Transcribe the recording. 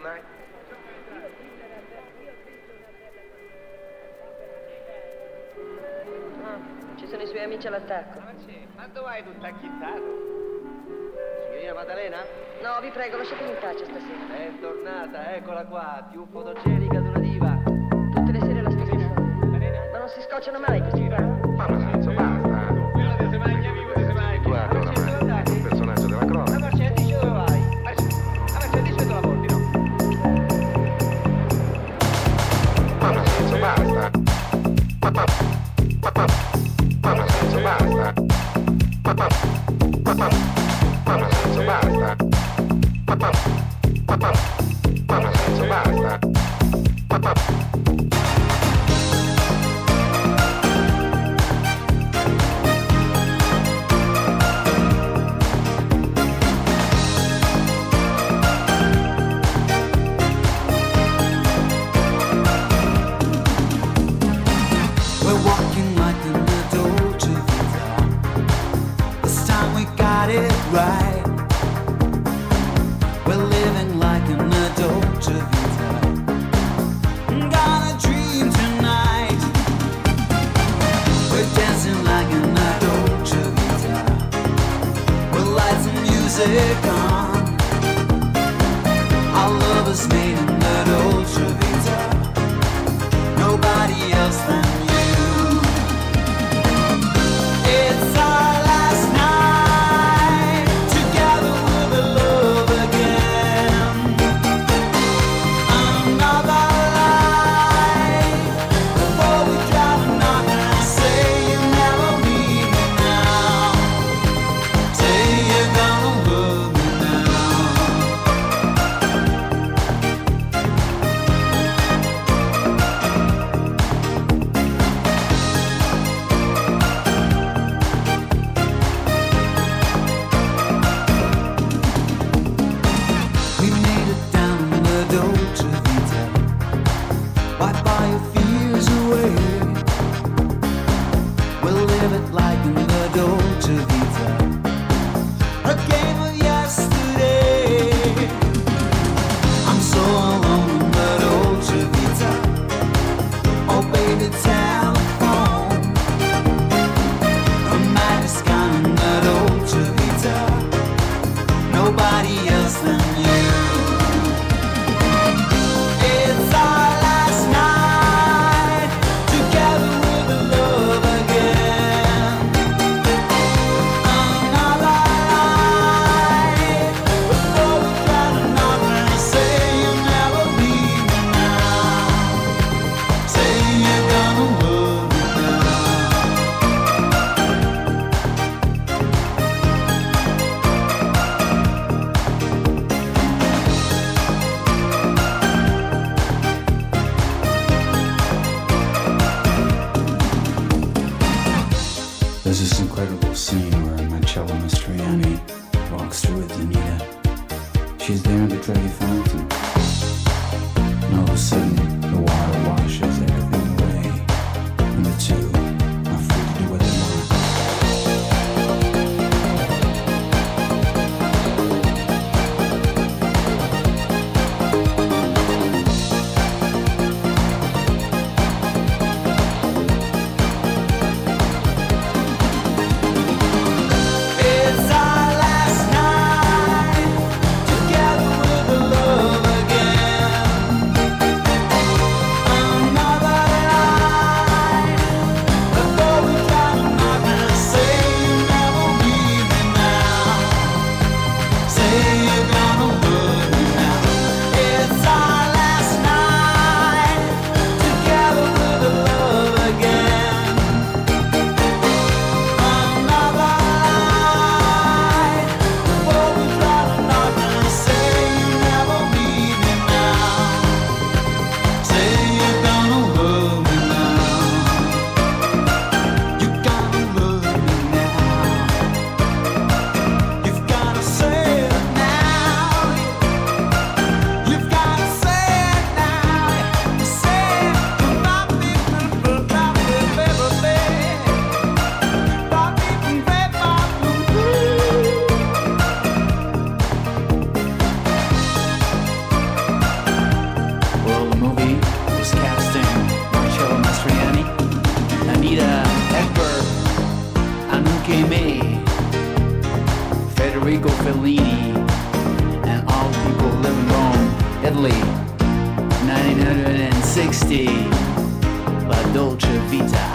mai? Ci sono i suoi amici all'attacco. Ma dove hai tutto acchittato? Signorina Maddalena? No, vi prego, lasciatemi in pace stasera. È tornata, eccola qua, più fotogenica di una diva. Tutte le sere la stessa storia. Ma non si scocciano mai questi qua. Ma Lorenzo, basta. Tu hai oramai il personaggio della cronaca. Ma Marcello, dice dove vai? Marcello, dice dove lavori, no? Ma Lorenzo, basta. Ma Lorenzo, basta. Ma Lorenzo, basta. Ma Lorenzo, basta. Right, we're living like an adult vita. Gonna dream tonight. We're dancing like an adult vita. We'll light some music on. Our love is made in adult vita. Nobody else than you. It's our last night. It's our last night together with the love. Federico Fellini, and all the people live in Rome, Italy, 1960, La Dolce Vita.